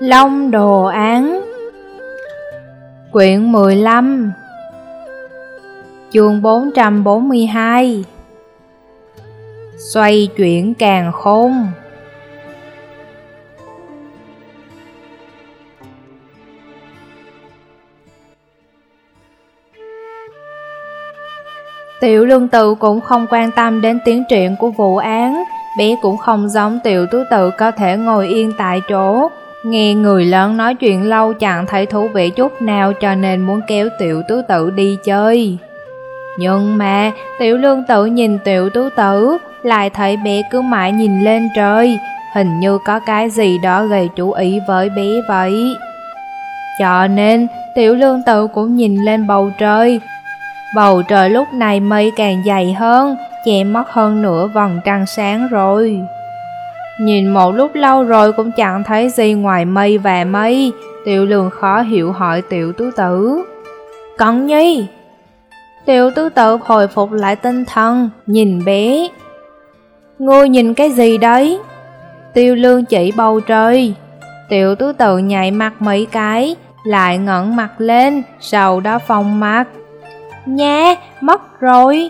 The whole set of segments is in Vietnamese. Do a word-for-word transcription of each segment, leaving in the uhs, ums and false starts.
Long đồ án. Quyển mười lăm. Chương bốn trăm bốn mươi hai. Xoay chuyển càn khôn. Tiểu Lương Tự cũng không quan tâm đến tiến triển của vụ án, bé cũng không giống Tiểu Tứ Tự có thể ngồi yên tại chỗ. Nghe người lớn nói chuyện lâu chẳng thấy thú vị chút nào, cho nên muốn kéo Tiểu Tứ Tự đi chơi. Nhưng mà Tiểu Lương Tự nhìn Tiểu Tứ Tự, lại thấy bé cứ mãi nhìn lên trời, hình như có cái gì đó gây chú ý với bé vậy. Cho nên Tiểu Lương Tự cũng nhìn lên bầu trời. Bầu trời lúc này mây càng dày hơn, che mất hơn nửa vầng trăng sáng rồi. Nhìn một lúc lâu rồi cũng chẳng thấy gì ngoài mây và mây. Tiểu Lương khó hiểu hỏi Tiểu Tứ Tự: Cẩn Nhi. Tiểu Tứ Tự hồi phục lại tinh thần, nhìn bé: Ngươi nhìn cái gì đấy? Tiểu Lương chỉ bầu trời. Tiểu Tứ Tự nhảy mắt mấy cái, lại ngẩng mặt lên, sau đó phồng mắt: Nha, mất rồi.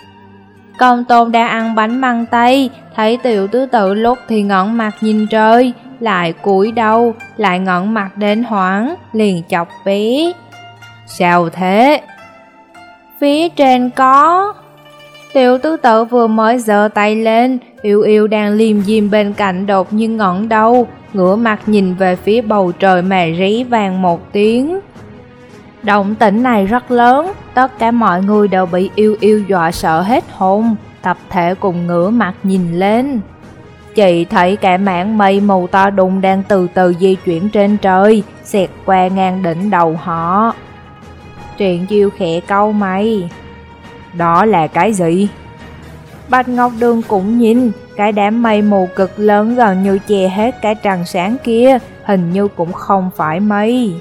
Công Tôn đang ăn bánh măng tây, thấy Tiểu Tứ Tự lúc thì ngẩng mặt nhìn trời, lại cúi đầu, lại ngẩng mặt đến hoảng, liền chọc bé: Sao thế? Phía trên có. Tiểu Tứ Tự vừa mới giơ tay lên, Yêu Yêu đang liêm diêm bên cạnh đột nhiên ngẩng đầu, ngửa mặt nhìn về phía bầu trời mà rí vang một tiếng. Động tĩnh này rất lớn, tất cả mọi người đều bị Yêu Yêu dọa sợ hết hồn, tập thể cùng ngửa mặt nhìn lên. Chị thấy cả mảng mây mù to đùng đang từ từ di chuyển trên trời, xẹt qua ngang đỉnh đầu họ. Triển Chiêu khẽ cau mày: Đó là cái gì? Bạch Ngọc Đường cũng nhìn, cái đám mây mù cực lớn gần như che hết cái trăng sáng kia, hình như cũng không phải mây.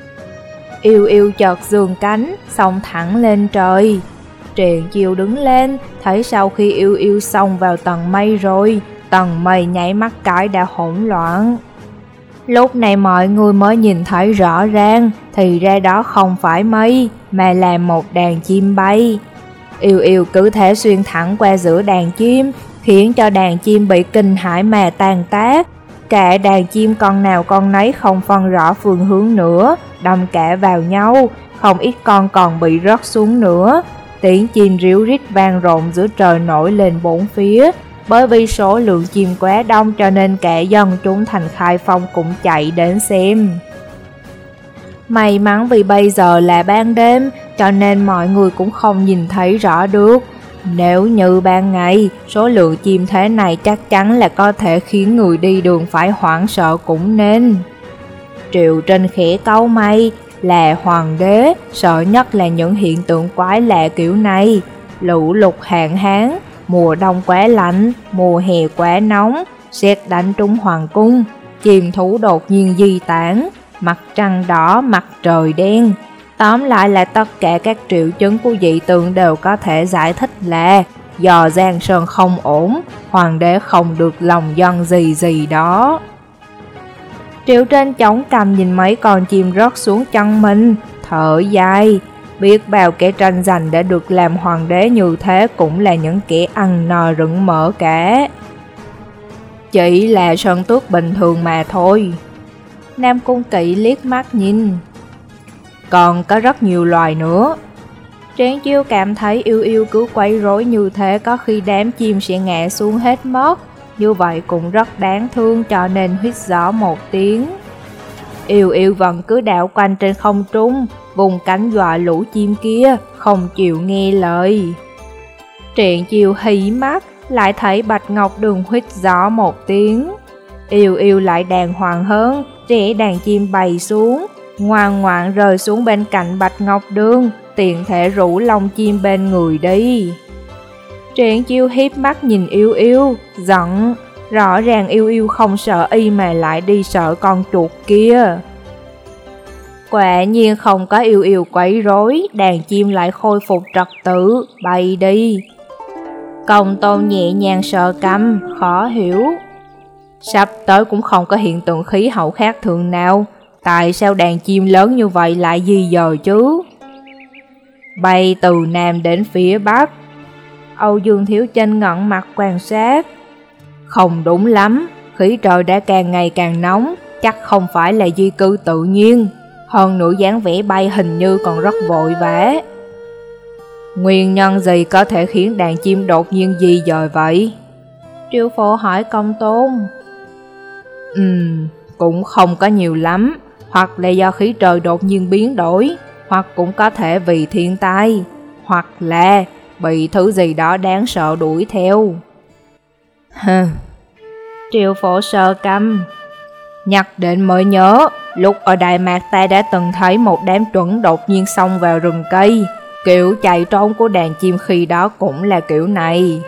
Yêu Yêu chợt giương cánh, xông thẳng lên trời. Triển Chiêu đứng lên, thấy sau khi Yêu Yêu xông vào tầng mây rồi, tầng mây nháy mắt cái đã hỗn loạn. Lúc này mọi người mới nhìn thấy rõ ràng, thì ra đó không phải mây, mà là một đàn chim bay. Yêu Yêu cứ thế xuyên thẳng qua giữa đàn chim, khiến cho đàn chim bị kinh hãi mà tan tác. Cả đàn chim con nào con nấy không phân rõ phương hướng nữa, đâm cả vào nhau, không ít con còn bị rớt xuống nữa. Tiếng chim ríu rít vang rộn giữa trời nổi lên bốn phía. Bởi vì số lượng chim quá đông cho nên cả dân chúng thành Khai Phong cũng chạy đến xem. May mắn vì bây giờ là ban đêm, cho nên mọi người cũng không nhìn thấy rõ được. Nếu như ban ngày, số lượng chim thế này chắc chắn là có thể khiến người đi đường phải hoảng sợ cũng nên. Triệu Trinh khẽ cau mày, là hoàng đế, sợ nhất là những hiện tượng quái lạ kiểu này. Lũ lụt hạn hán, mùa đông quá lạnh, mùa hè quá nóng, sét đánh trúng hoàng cung, chim thú đột nhiên di tản, mặt trăng đỏ, mặt trời đen. Tóm lại là tất cả các triệu chứng của dị tượng đều có thể giải thích là do Giang Sơn không ổn, hoàng đế không được lòng dân gì gì đó. Triệu Trên chống cằm nhìn mấy con chim rớt xuống chân mình, thở dài. Biết bao kẻ tranh giành để được làm hoàng đế như thế cũng là những kẻ ăn no rừng mỡ cả. Chỉ là sơn tước bình thường mà thôi. Nam Cung Kỵ liếc mắt nhìn. Còn có rất nhiều loài nữa. Triển Chiêu cảm thấy Yêu Yêu cứ quấy rối như thế có khi đám chim sẽ ngã xuống hết mất. Như vậy cũng rất đáng thương, cho nên huýt gió một tiếng. Yêu Yêu vẫn cứ đảo quanh trên không trung, vùng cánh dọa lũ chim kia, không chịu nghe lời. Triển Chiêu hí mắt, lại thấy Bạch Ngọc Đường huýt gió một tiếng. Yêu Yêu lại đàng hoàng hơn, trẻ đàn chim bay xuống, ngoan ngoãn rơi xuống bên cạnh Bạch Ngọc Đường, tiện thể rủ lông chim bên người đi. Triển Chiêu hiếp mắt nhìn Yêu Yêu, giận. Rõ ràng Yêu Yêu không sợ y mà lại đi sợ con chuột kia. Quả nhiên không có Yêu Yêu quấy rối, đàn chim lại khôi phục trật tự, bay đi. Công Tôn nhẹ nhàng sờ cằm, khó hiểu. Sắp tới cũng không có hiện tượng khí hậu khác thường nào. Tại sao đàn chim lớn như vậy lại di dời chứ? Bay từ Nam đến phía Bắc. Âu Dương Thiếu Chinh ngẩng mặt quan sát. Không đúng lắm, khí trời đã càng ngày càng nóng, chắc không phải là di cư tự nhiên. Hơn nữa dáng vẻ bay hình như còn rất vội vã. Nguyên nhân gì có thể khiến đàn chim đột nhiên di dời vậy? Triệu Phổ hỏi Công Tôn. Ừm, cũng không có nhiều lắm. Hoặc là do khí trời đột nhiên biến đổi, hoặc cũng có thể vì thiên tai, hoặc là bị thứ gì đó đáng sợ đuổi theo. Hừ. Triệu Phổ sờ cằm. Nhắc đến mới nhớ, lúc ở Đại Mạc ta đã từng thấy một đám chuẩn đột nhiên xông vào rừng cây. Kiểu chạy trốn của đàn chim khi đó cũng là kiểu này.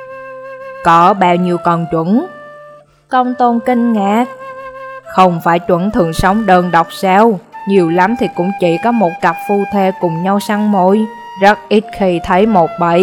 Có bao nhiêu con chuẩn? Công Tôn kinh ngạc. Không phải chuẩn thường sống đơn độc sao? Nhiều lắm thì cũng chỉ có một cặp phu thê cùng nhau săn mồi, rất ít khi thấy một bầy.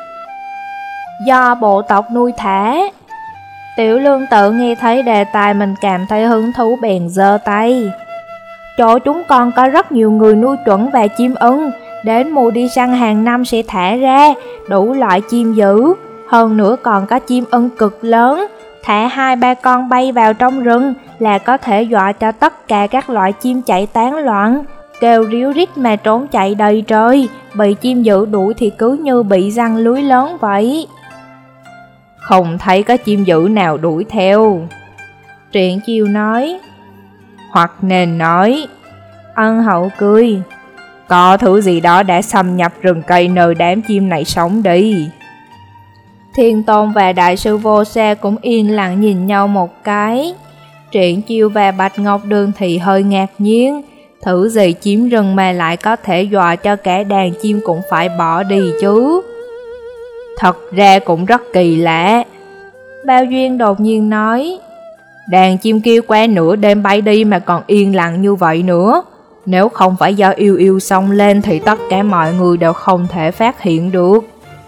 Do bộ tộc nuôi thả. Tiểu Lương tự nghe thấy đề tài mình cảm thấy hứng thú bèn giơ tay. Chỗ chúng con có rất nhiều người nuôi chuẩn và chim ưng, đến mùa đi săn hàng năm sẽ thả ra đủ loại chim dữ, hơn nữa còn có chim ưng cực lớn. Thả hai ba con bay vào trong rừng là có thể dọa cho tất cả các loại chim chạy tán loạn, kêu ríu rít mà trốn chạy đầy trời, bị chim dữ đuổi thì cứ như bị giăng lưới lớn vậy. Không thấy có chim dữ nào đuổi theo. Triển Chiêu nói. Hoặc nên nói. Ân Hậu cười. Có thứ gì đó đã xâm nhập rừng cây nơi đám chim này sống đi. Thiên Tôn và Đại sư Vô Sa cũng yên lặng nhìn nhau một cái. Triển Chiêu và Bạch Ngọc Đường thì hơi ngạc nhiên. Thử gì chiếm rừng mà lại có thể dọa cho cả đàn chim cũng phải bỏ đi chứ. Thật ra cũng rất kỳ lạ. Bao Duyên đột nhiên nói. Đàn chim kêu qua nửa đêm bay đi mà còn yên lặng như vậy nữa. Nếu không phải do yêu yêu xông lên thì tất cả mọi người đều không thể phát hiện được.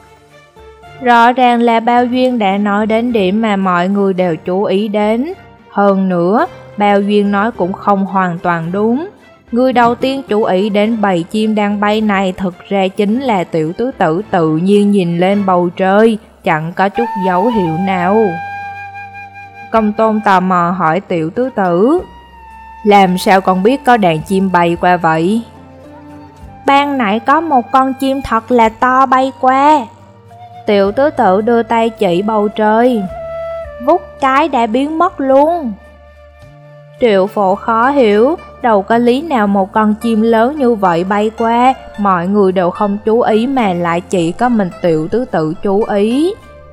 Rõ ràng là Bao Duyên đã nói đến điểm mà mọi người đều chú ý đến. Hơn nữa, Bao Duyên nói cũng không hoàn toàn đúng. Người đầu tiên chú ý đến bầy chim đang bay này thực ra chính là Tiểu Tứ Tử tự nhiên nhìn lên bầu trời, chẳng có chút dấu hiệu nào. Công Tôn tò mò hỏi Tiểu Tứ Tử. Làm sao con biết có đàn chim bay qua vậy? Ban nãy có một con chim thật là to bay qua. Tiểu Tứ Tử đưa tay chỉ bầu trời. Vút cái đã biến mất luôn. Triệu Phổ khó hiểu, đâu có lý nào một con chim lớn như vậy bay qua, mọi người đều không chú ý mà lại chỉ có mình Tiểu Tứ Tử chú ý.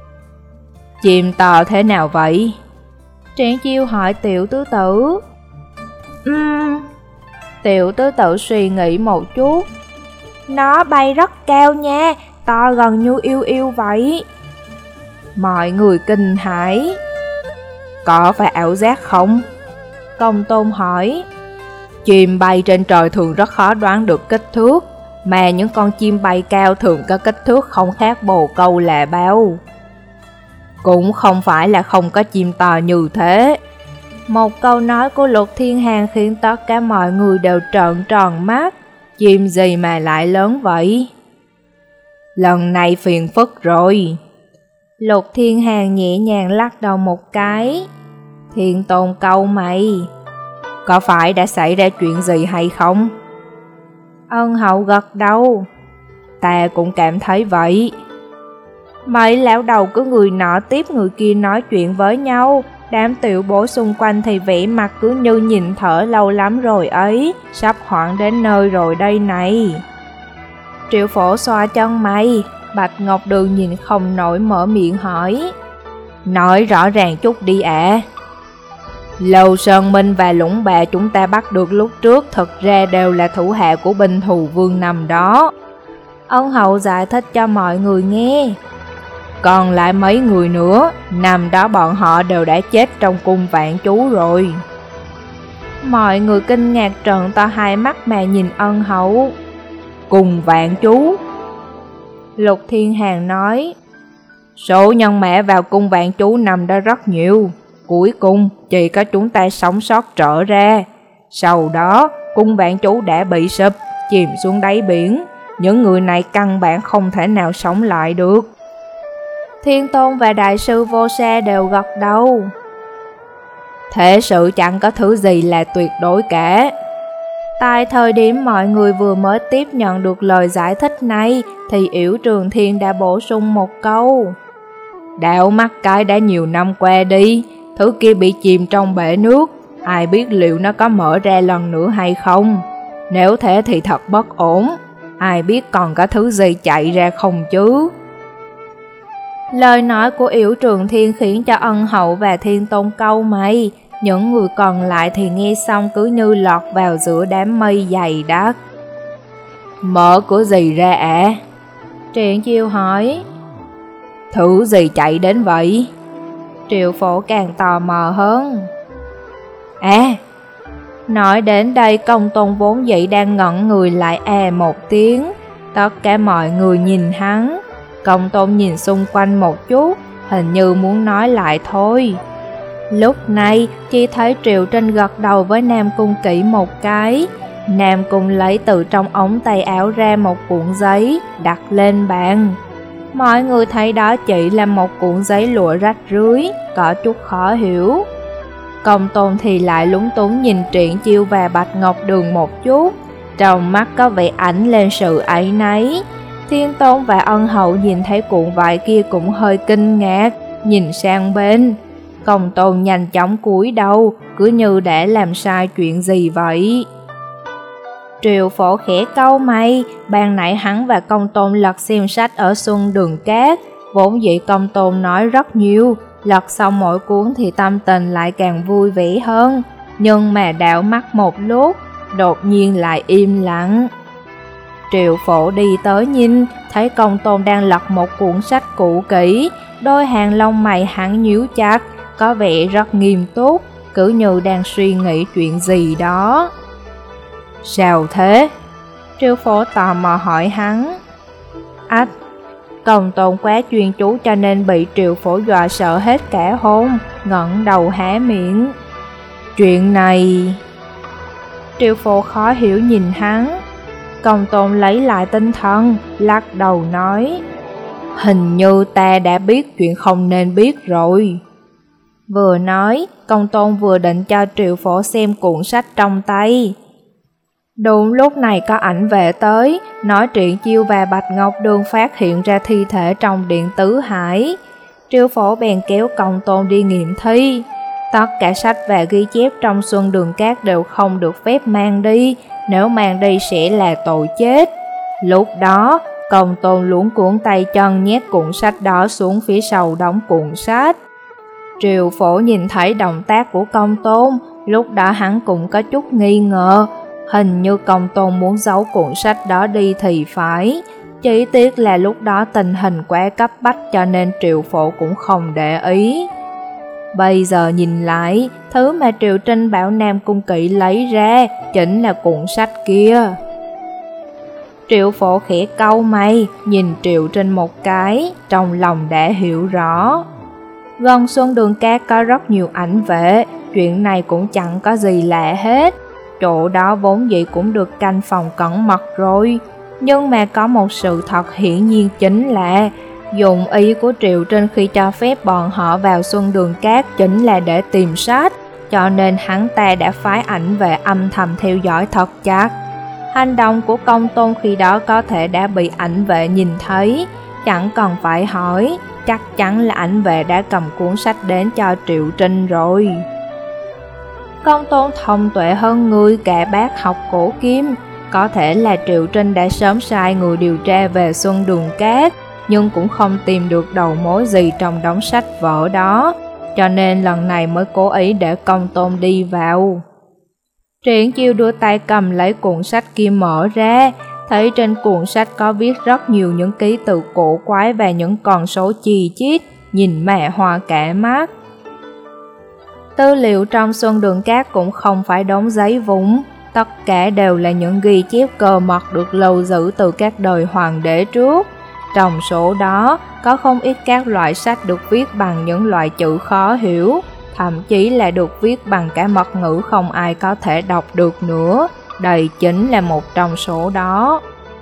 Chim to thế nào vậy? Triển Chiêu hỏi Tiểu Tứ Tử. Uhm, Tiểu Tứ Tử suy nghĩ một chút. Nó bay rất cao nha, to gần như yêu yêu vậy. Mọi người kinh hãi. Có phải ảo giác không? Công Tôn hỏi. Chim bay trên trời thường rất khó đoán được kích thước, mà những con chim bay cao thường có kích thước không khác bồ câu là bao. Cũng không phải là không có chim to như thế. Một câu nói của Lục Thiên Hàn khiến tất cả mọi người đều trợn tròn mắt. Chim gì mà lại lớn vậy? Lần này phiền phức rồi. Lục Thiên Hàn nhẹ nhàng lắc đầu một cái. Thiên Tôn câu mày. Có phải đã xảy ra chuyện gì hay không? Ân Hậu gật đầu. Ta cũng cảm thấy vậy. Mấy lão đầu cứ người nọ tiếp người kia nói chuyện với nhau. Đám tiểu bối xung quanh thì vẻ mặt cứ như nhìn thở lâu lắm rồi ấy. Sắp hoảng đến nơi rồi đây này. Triệu Phổ xoa chân mày. Bạch Ngọc Đường nhìn không nổi mở miệng hỏi. Nói rõ ràng chút đi ạ. À. Lầu Sơn Minh và Lũng Bà chúng ta bắt được lúc trước thực ra đều là thủ hạ của binh thù vương nằm đó. Ân Hậu giải thích cho mọi người nghe. Còn lại mấy người nữa, nằm đó bọn họ đều đã chết trong cung Vạn Chú rồi. Mọi người kinh ngạc trợn to hai mắt mà nhìn Ân Hậu. Cung Vạn Chú? Lục Thiên Hàn nói. Số nhân mã vào cung Vạn Chú nằm đó rất nhiều. Cuối cùng chỉ có chúng ta sống sót trở ra. Sau đó cung bạn chủ đã bị sụp, chìm xuống đáy biển. Những người này căn bản không thể nào sống lại được. Thiên Tôn và Đại sư Vô Sa đều gật đầu. Thế sự chẳng có thứ gì là tuyệt đối cả. Tại thời điểm mọi người vừa mới tiếp nhận được lời giải thích này, thì Yểu Trường Thiên đã bổ sung một câu. Đạo mắt cái đã nhiều năm qua đi, thứ kia bị chìm trong bể nước, ai biết liệu nó có mở ra lần nữa hay không. Nếu thế thì thật bất ổn, ai biết còn có thứ gì chạy ra không chứ. Lời nói của Yểu Trường Thiên khiến cho Ân Hậu và Thiên Tôn cau mày. Những người còn lại thì nghe xong cứ như lọt vào giữa đám mây dày đặc. Mở cửa gì ra ạ? À? Triển Chiêu hỏi. Thứ gì chạy đến vậy? Triệu Phổ càng tò mò hơn. À, nói đến đây Công Tôn vốn dĩ đang ngẩn người lại à một tiếng. Tất cả mọi người nhìn hắn. Công Tôn nhìn xung quanh một chút, hình như muốn nói lại thôi. Lúc này chỉ thấy Triệu Trinh gật đầu với Nam Cung Kỵ một cái. Nam Cung lấy từ trong ống tay áo ra một cuộn giấy, đặt lên bàn. Mọi người thấy đó chỉ là một cuộn giấy lụa rách rưới, có chút khó hiểu. Công Tôn thì lại lúng túng nhìn Triển Chiêu và Bạch Ngọc Đường một chút, trong mắt có vẻ ánh lên sự áy náy. Thiên Tôn và Ân Hậu nhìn thấy cuộn vải kia cũng hơi kinh ngạc, nhìn sang bên. Công Tôn nhanh chóng cúi đầu, cứ như để làm sai chuyện gì vậy. Triệu Phổ khẽ cau mày, ban nãy hắn và Công Tôn lật xem sách ở Xuân Đường Cát, vốn dĩ Công Tôn nói rất nhiều, lật xong mỗi cuốn thì tâm tình lại càng vui vẻ hơn, nhưng mà đảo mắt một lúc, đột nhiên lại im lặng. Triệu Phổ đi tới nhìn, thấy Công Tôn đang lật một cuốn sách cũ kỹ, đôi hàng lông mày hắn nhíu chặt, có vẻ rất nghiêm túc, cứ như đang suy nghĩ chuyện gì đó. Sao thế? Triệu Phổ tò mò hỏi hắn. Ách, Công Tôn quá chuyên chú cho nên bị Triệu Phổ dọa sợ hết cả hồn, ngẩng đầu há miệng. Chuyện này... Triệu Phổ khó hiểu nhìn hắn. Công Tôn lấy lại tinh thần, lắc đầu nói. Hình như ta đã biết chuyện không nên biết rồi. Vừa nói, Công Tôn vừa định cho Triệu Phổ xem cuộn sách trong tay. Đúng lúc này có ảnh vệ tới, nói Triển Chiêu và Bạch Ngọc Đường phát hiện ra thi thể trong điện tứ hải. Triệu Phổ bèn kéo Công Tôn đi nghiệm thi. Tất cả sách và ghi chép trong Xuân Đường Cát đều không được phép mang đi, nếu mang đi sẽ là tội chết. Lúc đó, Công Tôn luống cuốn tay chân nhét cuộn sách đó xuống phía sau đóng cuộn sách. Triệu Phổ nhìn thấy động tác của Công Tôn, lúc đó hắn cũng có chút nghi ngờ. Hình như Công Tôn muốn giấu cuộn sách đó đi thì phải. Chỉ tiếc là lúc đó tình hình quá cấp bách cho nên Triệu Phổ cũng không để ý. Bây giờ nhìn lại, thứ mà Triệu Trinh bảo Nam Cung Kỵ lấy ra chính là cuộn sách kia. Triệu Phổ khẽ cau mày, nhìn Triệu Trinh một cái, trong lòng đã hiểu rõ. Gần Xuân Đường Cát có rất nhiều ảnh vệ, chuyện này cũng chẳng có gì lạ hết. Chỗ đó vốn dĩ cũng được canh phòng cẩn mật rồi. Nhưng mà có một sự thật hiển nhiên chính là dụng ý của Triệu Trinh khi cho phép bọn họ vào Xuân Đường Cát chính là để tìm sách, cho nên hắn ta đã phái ảnh vệ âm thầm theo dõi thật chặt. Hành động của Công Tôn khi đó có thể đã bị ảnh vệ nhìn thấy, chẳng cần phải hỏi, chắc chắn là ảnh vệ đã cầm cuốn sách đến cho Triệu Trinh rồi. Công Tôn thông tuệ hơn người cả bác học cổ kim, có thể là Triệu Trinh đã sớm sai người điều tra về Xuân Đường Cát, nhưng cũng không tìm được đầu mối gì trong đống sách vở đó, cho nên lần này mới cố ý để Công Tôn đi vào. Triển Chiêu đưa tay cầm lấy cuộn sách kia mở ra, thấy trên cuộn sách có viết rất nhiều những ký tự cổ quái và những con số chi chít, nhìn mẹ hoa cả mắt. Tư liệu trong Xuân Đường Cát cũng không phải đống giấy vụn, tất cả đều là những ghi chép cơ mật được lưu giữ từ các đời hoàng đế trước. Trong số đó có không ít các loại sách được viết bằng những loại chữ khó hiểu, thậm chí là được viết bằng cả mật ngữ không ai có thể đọc được nữa. Đây chính là một trong số đó.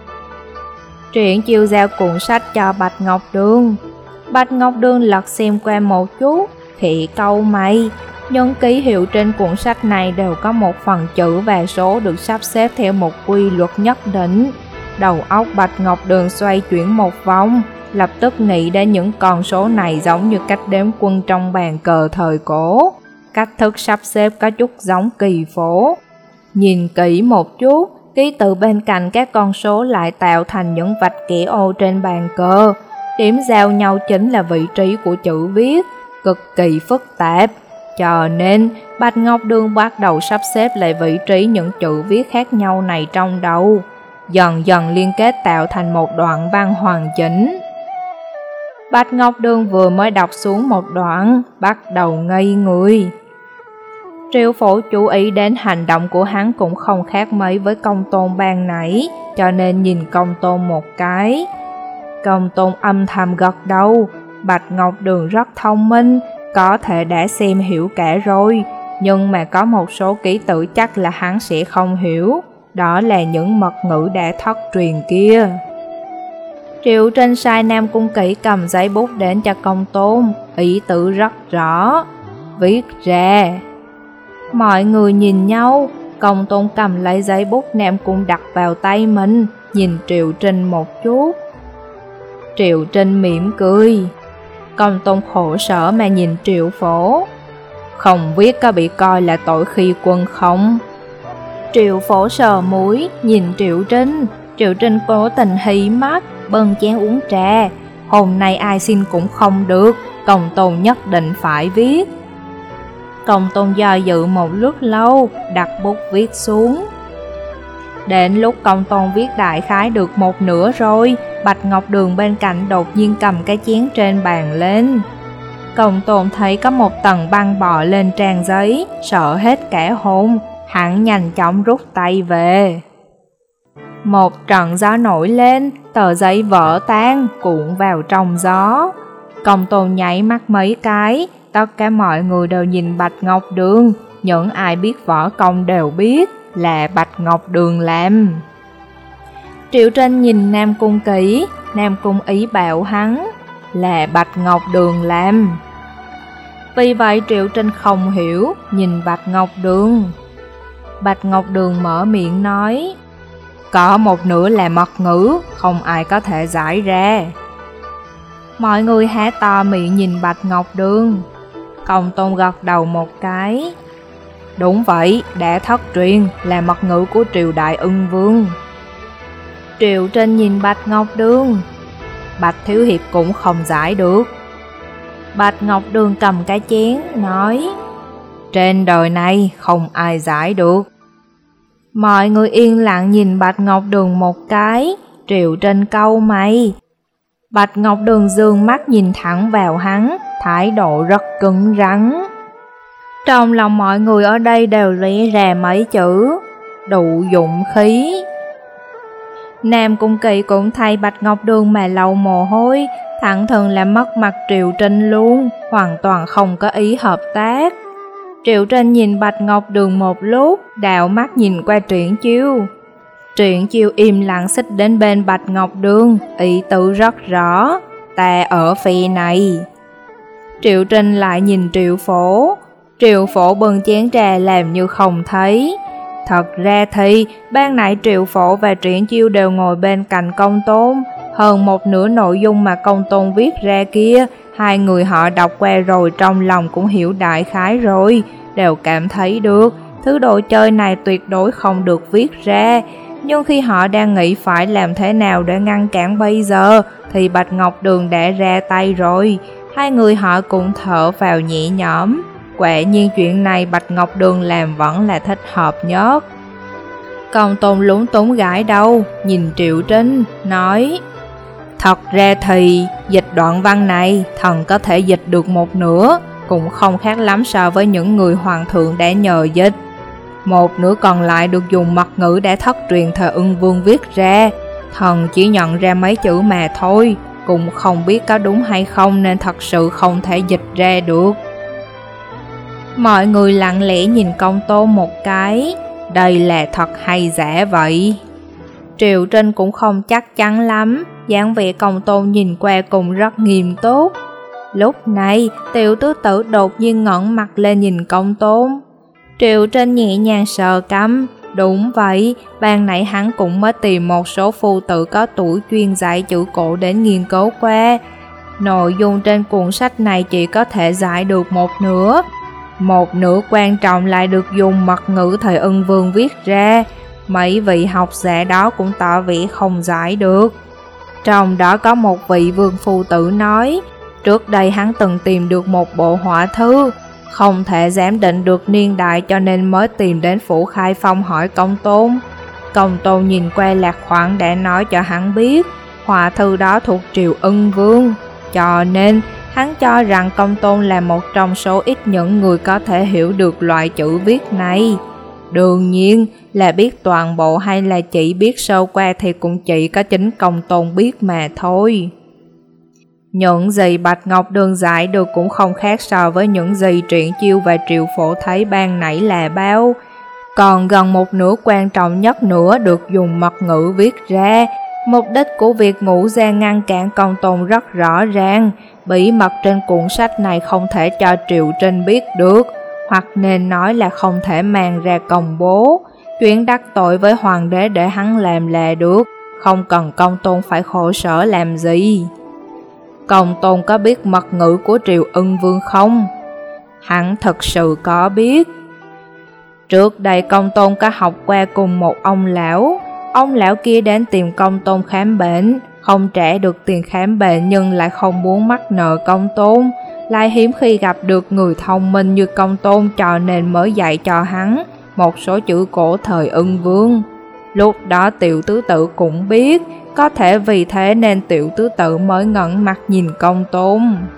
Triển Chiêu giao cuốn sách cho Bạch Ngọc Đường. Bạch Ngọc Đường lật xem qua một chút, thì cau mày. Những ký hiệu trên cuốn sách này đều có một phần chữ và số được sắp xếp theo một quy luật nhất định. Đầu óc Bạch Ngọc Đường xoay chuyển một vòng, lập tức nghĩ đến những con số này giống như cách đếm quân trong bàn cờ thời cổ. Cách thức sắp xếp có chút giống kỳ phổ. Nhìn kỹ một chút, ký tự bên cạnh các con số lại tạo thành những vạch kẻ ô trên bàn cờ. Điểm giao nhau chính là vị trí của chữ viết, cực kỳ phức tạp. Cho nên, Bạch Ngọc Đường bắt đầu sắp xếp lại vị trí những chữ viết khác nhau này trong đầu, dần dần liên kết tạo thành một đoạn văn hoàn chỉnh. Bạch Ngọc Đường vừa mới đọc xuống một đoạn, bắt đầu ngây người. Triệu Phổ chú ý đến hành động của hắn cũng không khác mấy với Công Tôn ban nãy, cho nên nhìn Công Tôn một cái. Công Tôn âm thầm gật đầu. Bạch Ngọc Đường rất thông minh, có thể đã xem hiểu cả rồi, nhưng mà có một số ký tự chắc là hắn sẽ không hiểu, đó là những mật ngữ đã thất truyền kia. Triệu Trinh sai Nam Cung Kỷ cầm giấy bút đến cho Công Tôn, ý tứ rất rõ, viết ra. Mọi người nhìn nhau, Công Tôn cầm lấy giấy bút, Nam Cung đặt vào tay mình, nhìn Triệu Trinh một chút. Triệu Trinh mỉm cười. Công Tôn khổ sở mà nhìn Triệu Phổ. Không viết có bị coi là tội khi quân không? Triệu Phổ sờ mũi, nhìn Triệu Trinh. Triệu Trinh cố tình hí mắt, bưng chén uống trà. Hôm nay ai xin cũng không được, Công Tôn nhất định phải viết. Công Tôn do dự một lúc lâu, đặt bút viết xuống. Đến lúc Công Tôn viết đại khái được một nửa rồi, Bạch Ngọc Đường bên cạnh đột nhiên cầm cái chén trên bàn lên. Công Tôn thấy có một tầng băng bò lên trang giấy, sợ hết cả hồn, hắn nhanh chóng rút tay về. Một trận gió nổi lên, tờ giấy vỡ tan, cuộn vào trong gió. Công Tôn nháy mắt mấy cái, tất cả mọi người đều nhìn Bạch Ngọc Đường, những ai biết võ công đều biết là Bạch Ngọc Đường làm. Triệu Trinh nhìn Nam Cung Kỷ, Nam Cung ý bảo hắn là Bạch Ngọc Đường làm. Vì vậy Triệu Trinh không hiểu, nhìn Bạch Ngọc Đường. Bạch Ngọc Đường mở miệng nói, có một nửa là mật ngữ, không ai có thể giải ra. Mọi người há to miệng nhìn Bạch Ngọc Đường. Công Tôn gật đầu một cái. Đúng vậy, đã thất truyền, là mật ngữ của triều đại Ưng Vương. Triệu Trinh nhìn Bạch Ngọc Đường. Bạch Thiếu Hiệp cũng không giải được. Bạch Ngọc Đường cầm cái chén, nói, trên đời này không ai giải được. Mọi người yên lặng nhìn Bạch Ngọc Đường một cái. Triệu Trinh cau mày. Bạch Ngọc Đường dương mắt nhìn thẳng vào hắn, thái độ rất cứng rắn. Trong lòng mọi người ở đây đều lóe ra mấy chữ đủ dụng khí. Nam Cung Kỷ cũng thay Bạch Ngọc Đường mà lau mồ hôi, thẳng thừng làm mất mặt Triệu Trinh luôn, hoàn toàn không có ý hợp tác. Triệu Trinh nhìn Bạch Ngọc Đường một lúc, đảo mắt nhìn qua Triển Chiêu. Triển Chiêu im lặng xích đến bên Bạch Ngọc Đường, ý tứ rất rõ, ta ở phe này. Triệu Trinh lại nhìn Triệu Phổ. Triệu Phổ bưng chén trà làm như không thấy. Thật ra thì ban nãy Triệu Phổ và Triển Chiêu đều ngồi bên cạnh Công Tôn. Hơn một nửa nội dung mà Công Tôn viết ra kia, hai người họ đọc qua rồi, trong lòng cũng hiểu đại khái rồi, đều cảm thấy được thứ đồ chơi này tuyệt đối không được viết ra. Nhưng khi họ đang nghĩ phải làm thế nào để ngăn cản bây giờ, thì Bạch Ngọc Đường đã ra tay rồi. Hai người họ cũng thở vào nhẹ nhõm. Quả nhiên chuyện này Bạch Ngọc Đường làm vẫn là thích hợp nhất. Công Tôn lúng túng gãi đầu, nhìn Triệu Trinh, nói, thật ra thì dịch đoạn văn này thần có thể dịch được một nửa, cũng không khác lắm so với những người hoàng thượng đã nhờ dịch. Một nửa còn lại được dùng mật ngữ đã thất truyền thời Ưng Vương viết ra, thần chỉ nhận ra mấy chữ mà thôi, cũng không biết có đúng hay không nên thật sự không thể dịch ra được. Mọi người lặng lẽ nhìn Công Tôn một cái, đây là thật hay giả vậy? Triệu Trinh cũng không chắc chắn lắm, dáng vẻ Công Tôn nhìn qua cùng rất nghiêm túc. Lúc này, Tiểu Tứ Tử đột nhiên ngẩng mặt lên nhìn Công Tôn. Triệu Trinh nhẹ nhàng sờ cằm, đúng vậy, ban nãy hắn cũng mới tìm một số phu tử có tuổi chuyên dạy chữ cổ đến nghiên cứu qua. Nội dung trên cuốn sách này chỉ có thể giải được một nửa. Một nửa quan trọng lại được dùng mật ngữ thời Ưng Vương viết ra. Mấy vị học giả đó cũng tỏ vẻ không giải được. Trong đó có một vị vương phu tử nói, trước đây hắn từng tìm được một bộ họa thư, không thể giám định được niên đại cho nên mới tìm đến phủ Khai Phong hỏi Công Tôn. Công Tôn nhìn qua Lạc Khoảng đã nói cho hắn biết, họa thư đó thuộc triều Ưng Vương, cho nên hắn cho rằng Công Tôn là một trong số ít những người có thể hiểu được loại chữ viết này. Đương nhiên là biết toàn bộ hay là chỉ biết sơ qua thì cũng chỉ có chính Công Tôn biết mà thôi. Những gì Bạch Ngọc Đường giải được cũng không khác so với những gì Triển Chiêu và Triệu Phổ thấy ban nãy là bao. Còn gần một nửa quan trọng nhất nữa được dùng mật ngữ viết ra. Mục đích của việc ngũ gia ngăn cản Công Tôn rất rõ ràng. Bí mật trên cuốn sách này không thể cho Triệu Trinh biết được, hoặc nên nói là không thể mang ra công bố. Chuyện đắc tội với hoàng đế để hắn làm là được, không cần Công Tôn phải khổ sở làm gì. Công Tôn có biết mật ngữ của triều Ưng Vương không? Hắn thật sự có biết. Trước đây Công Tôn có học qua cùng một ông lão. Ông lão kia đến tìm Công Tôn khám bệnh, không trả được tiền khám bệnh nhưng lại không muốn mắc nợ Công Tôn, lại hiếm khi gặp được người thông minh như Công Tôn cho nên mới dạy cho hắn một số chữ cổ thời Ưng Vương. Lúc đó Tiểu Tứ Tử cũng biết, có thể vì thế nên Tiểu Tứ Tử mới ngẩng mặt nhìn Công Tôn.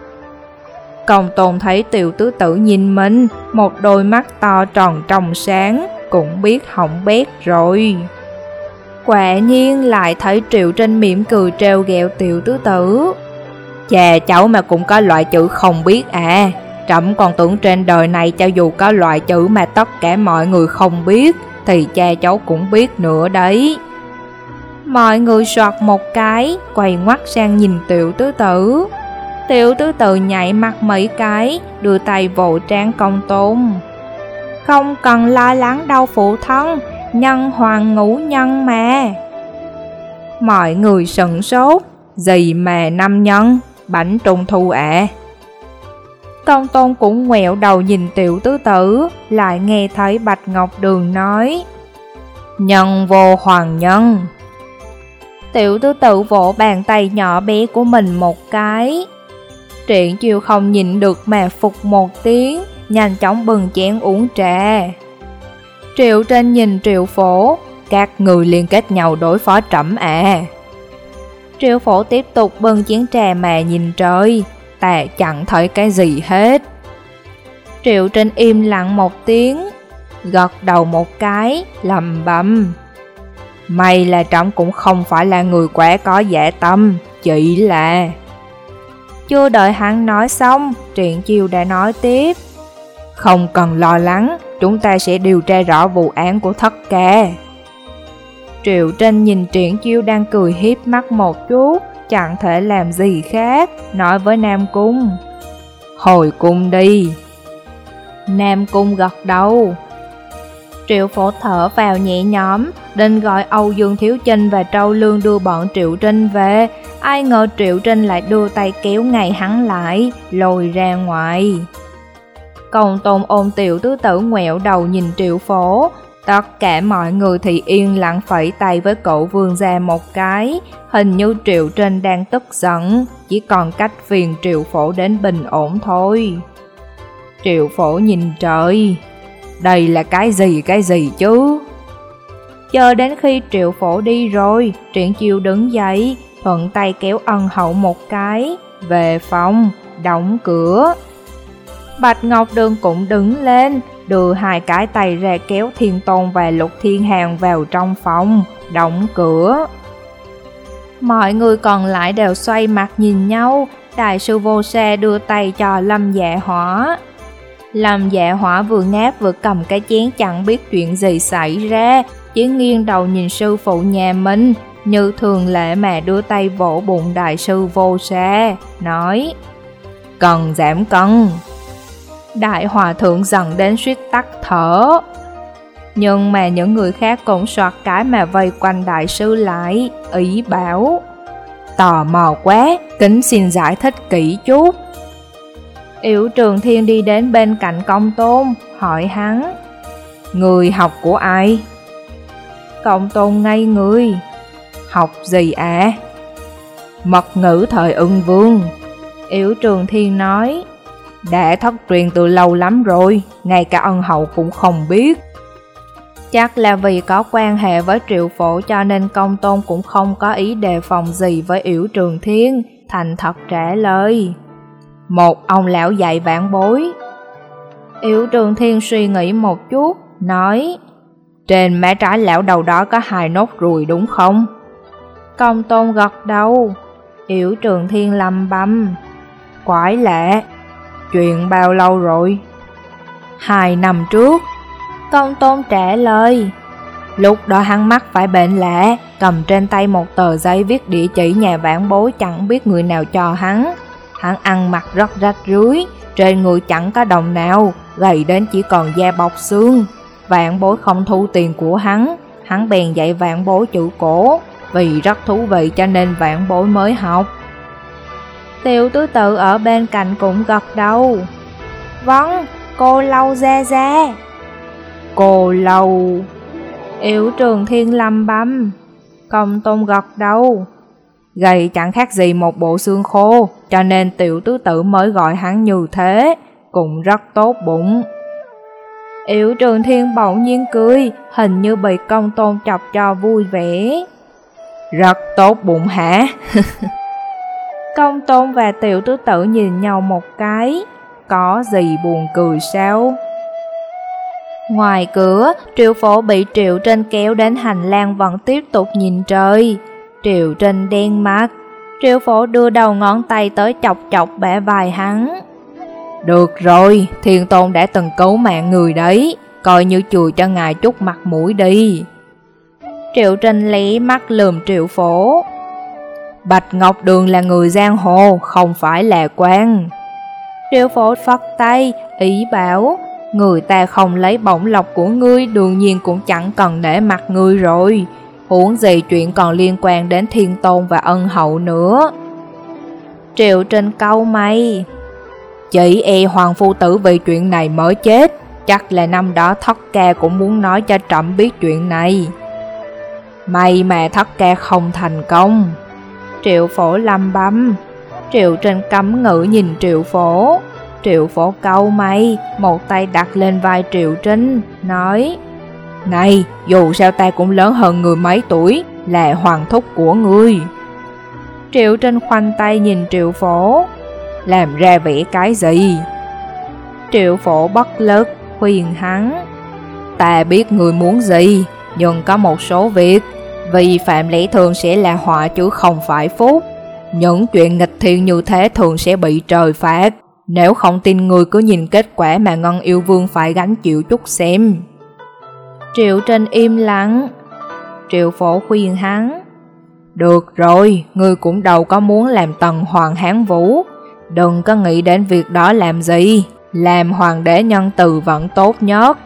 Công Tôn thấy Tiểu Tứ Tử nhìn mình, một đôi mắt to tròn trong sáng, cũng biết hỏng bét rồi. Quả nhiên lại thấy Triệu Trinh mỉm cười trêu ghẹo Tiểu Tứ Tử. Chà, cháu mà cũng có loại chữ không biết à? Trẫm còn tưởng trên đời này cho dù có loại chữ mà tất cả mọi người không biết thì cha cháu cũng biết nữa đấy. Mọi người soạt một cái, quay ngoắt sang nhìn Tiểu Tứ Tử. Tiểu Tứ Tử nhảy mắt mấy cái, đưa tay vỗ trán Công Tôn. Không cần lo lắng đâu phụ thân, nhân hoàng ngũ nhân mà. Mọi người sửng sốt, gì mà năm nhân, bánh trung thu ạ? À? Công Tôn cũng ngoẹo đầu nhìn Tiểu Tứ Tử, lại nghe thấy Bạch Ngọc Đường nói, nhân vô hoàng nhân. Tiểu Tứ Tử vỗ bàn tay nhỏ bé của mình một cái. Triển Chiêu không nhịn được mà phục một tiếng, nhanh chóng bừng chén uống trà. Triệu Trinh nhìn Triệu Phổ, các người liên kết nhau đối phó trẫm à? Triệu Phổ tiếp tục bưng chén trà mà nhìn trời, ta chẳng thấy cái gì hết. Triệu Trinh im lặng một tiếng, gật đầu một cái, lầm bầm. May là trẫm cũng không phải là người quá có dạ tâm, chỉ là... Chưa đợi hắn nói xong, Triển Chiêu đã nói tiếp. Không cần lo lắng, chúng ta sẽ điều tra rõ vụ án của Thất Ca. Triệu Trinh nhìn Triển Chiêu đang cười hiếp mắt một chút, chẳng thể làm gì khác, nói với Nam Cung. Hồi cung đi. Nam Cung gật đầu. Triệu Phổ thở vào nhẹ nhõm, định gọi Âu Dương Thiếu Chinh và Trâu Lương đưa bọn Triệu Trinh về. Ai ngờ Triệu Trinh lại đưa tay kéo ngay hắn lại, lôi ra ngoài. Công Tôn ôm Tiểu Tứ Tử ngoẹo đầu nhìn Triệu Phổ. Tất cả mọi người thì yên lặng phẩy tay với cậu vương gia một cái. Hình như Triệu Trinh đang tức giận, chỉ còn cách phiền Triệu Phổ đến bình ổn thôi. Triệu Phổ nhìn trời, đây là cái gì cái gì chứ? Chờ đến khi Triệu Phổ đi rồi, Triển Chiêu đứng dậy, thuận tay kéo Ân Hậu một cái, về phòng, đóng cửa. Bạch Ngọc Đường cũng đứng lên, đưa hai cái tay ra kéo Thiên Tôn và Lục Thiên Hàn vào trong phòng, đóng cửa. Mọi người còn lại đều xoay mặt nhìn nhau, đại sư Vô Sa đưa tay cho Lâm Dạ Hỏa. Lâm Dạ Hỏa vừa ngáp vừa cầm cái chén chẳng biết chuyện gì xảy ra, chỉ nghiêng đầu nhìn sư phụ nhà mình, như thường lệ mà đưa tay vỗ bụng đại sư Vô Sa, nói: Cần giảm cân. Đại hòa thượng giận đến suýt tắt thở. Nhưng mà những người khác cũng soạt cái mà vây quanh đại sư lại, ý bảo: Tò mò quá, kính xin giải thích kỹ chút. Yểu Trường Thiên đi đến bên cạnh Công Tôn, hỏi hắn: Người học của ai? Công Tôn ngây người: Học gì ạ? À? Mật ngữ thời Ưng Vương. Yểu Trường Thiên nói: Đã thất truyền từ lâu lắm rồi, ngay cả ân hậu cũng không biết. Chắc là vì có quan hệ với Triệu Phổ cho nên Công Tôn cũng không có ý đề phòng gì với Yểu Trường Thiên, thành thật trả lời: Một ông lão dạy vãn bối. Yểu Trường Thiên suy nghĩ một chút, nói: Trên má trái lão đầu đó có hai nốt ruồi đúng không? Công Tôn gật đầu. Yểu Trường Thiên lầm bầm: Quái lạ, chuyện bao lâu rồi? Hai năm trước. Công Tôn trả lời. Lúc đó hắn mắc phải bệnh lạ, cầm trên tay một tờ giấy viết địa chỉ nhà vãn bối chẳng biết người nào cho hắn. Hắn ăn mặc rất rách rưới, trên người chẳng có đồng nào, gầy đến chỉ còn da bọc xương. Vãn bối không thu tiền của hắn, hắn bèn dạy vãn bối chữ cổ, vì rất thú vị cho nên vãn bối mới học. Tiểu tứ tự ở bên cạnh cũng gật đầu. Vâng, cô Lâu gia gia. Cô Lâu. Yểu Trường Thiên lầm bầm. Công Tôn gật đầu. Gầy chẳng khác gì một bộ xương khô, cho nên tiểu tứ tự mới gọi hắn như thế, cũng rất tốt bụng. Yểu Trường Thiên bỗng nhiên cười, hình như bị Công Tôn chọc cho vui vẻ. Rất tốt bụng hả? Công Tôn và tiểu tứ tự nhìn nhau một cái, có gì buồn cười sao? Ngoài cửa, Triệu Phổ bị Triệu Trinh kéo đến hành lang vẫn tiếp tục nhìn trời. Triệu Trinh đen mắt, Triệu Phổ đưa đầu ngón tay tới chọc chọc bả vai hắn. Được rồi, Thiên Tôn đã từng cứu mạng người đấy, coi như chùi cho ngài chút mặt mũi đi. Triệu Trinh lé mắt lườm Triệu Phổ. Bạch Ngọc Đường là người giang hồ, không phải là quan. Triệu Phổ phất tay, ý bảo: Người ta không lấy bổng lộc của ngươi, đương nhiên cũng chẳng cần nể mặt ngươi rồi. Huống gì chuyện còn liên quan đến Thiên Tôn và ân hậu nữa. Triệu Trinh cau mày. Chỉ e Hoàng Phu Tử vì chuyện này mới chết, chắc là năm đó Thất Ca cũng muốn nói cho trẫm biết chuyện này. May mà Thất Ca không thành công. Triệu Phổ lầm bầm. Triệu Trinh cấm ngữ nhìn Triệu Phổ. Triệu Phổ cau mày, một tay đặt lên vai Triệu Trinh, nói: Này, dù sao ta cũng lớn hơn người mấy tuổi, là hoàng thúc của ngươi. Triệu Trinh khoanh tay nhìn Triệu Phổ. Làm ra vẻ cái gì? Triệu Phổ bất lực, khuyên hắn: Ta biết người muốn gì, nhưng có một số việc vi phạm lẽ thường sẽ là họa chứ không phải phúc. Những chuyện nghịch thiên như thế thường sẽ bị trời phạt. Nếu không tin người cứ nhìn kết quả mà Ngân Yêu Vương phải gánh chịu chút xem. Triệu Trinh im lặng. Triệu Phổ khuyên hắn: Được rồi, ngươi cũng đâu có muốn làm Tần Hoàng Hán Vũ, đừng có nghĩ đến việc đó làm gì, làm hoàng đế nhân từ vẫn tốt nhất.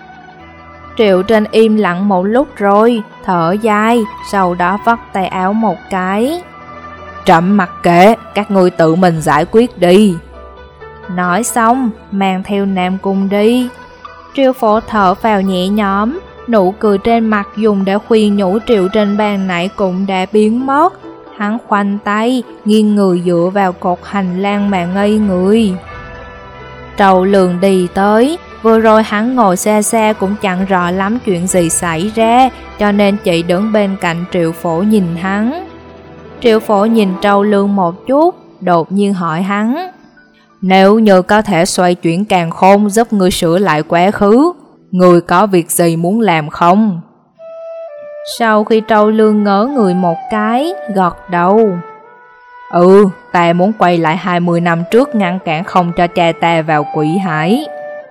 Triệu Trinh im lặng một lúc rồi, thở dài, sau đó vắt tay áo một cái. Trẫm mặc kệ, các ngươi tự mình giải quyết đi. Nói xong, mang theo Nam Cung đi. Triệu Phổ thở vào nhẹ nhõm, nụ cười trên mặt dùng để khuyên nhủ Triệu Trinh ban nãy cũng đã biến mất. Hắn khoanh tay, nghiêng người dựa vào cột hành lang mà ngây người. Trầu Lường đi tới, vừa rồi hắn ngồi xa xa cũng chẳng rõ lắm chuyện gì xảy ra, cho nên chỉ đứng bên cạnh Triệu Phổ nhìn hắn. Triệu Phổ nhìn Trầu Lường một chút, đột nhiên hỏi hắn: Nếu như có thể xoay chuyển càn khôn giúp ngươi sửa lại quá khứ, ngươi có việc gì muốn làm không? Sau khi Trầu Lường ngỡ người một cái, gật đầu. Ừ, ta muốn quay lại hai mươi năm trước ngăn cản không cho cha ta vào quỷ hải.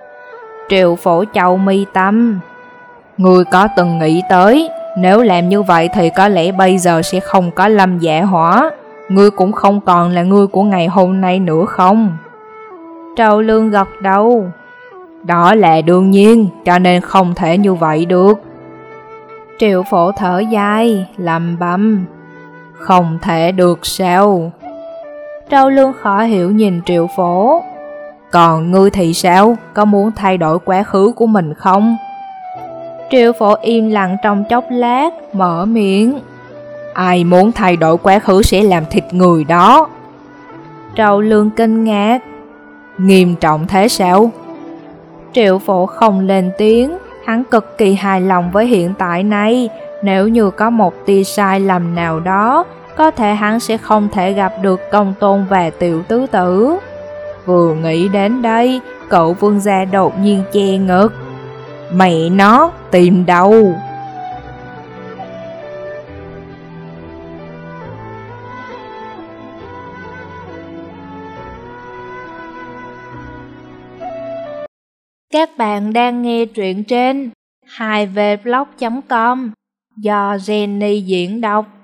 Triệu Phổ chau mi tâm. Ngươi có từng nghĩ tới, nếu làm như vậy thì có lẽ bây giờ sẽ không có Lâm Dạ Hỏa, ngươi cũng không còn là ngươi của ngày hôm nay nữa không? Trâu Lương gật đầu. Đó là đương nhiên, cho nên không thể như vậy được. Triệu Phổ thở dài, lẩm bẩm. Không thể được sao? Trâu Lương khó hiểu nhìn Triệu Phổ. Còn ngươi thì sao? Có muốn thay đổi quá khứ của mình không? Triệu Phổ im lặng trong chốc lát, mở miệng. Ai muốn thay đổi quá khứ sẽ làm thịt người đó. Trâu Lương kinh ngạc. Nghiêm trọng thế sao? Triệu Phổ không lên tiếng, hắn cực kỳ hài lòng với hiện tại này. Nếu như có một tia sai lầm nào đó, có thể hắn sẽ không thể gặp được Công Tôn và Tiểu Tứ Tử. Vừa nghĩ đến đây, cậu vương gia đột nhiên che ngực. Mẹ nó, tìm đâu? Các bạn đang nghe truyện trên hai v blog chấm com do Jenny diễn đọc.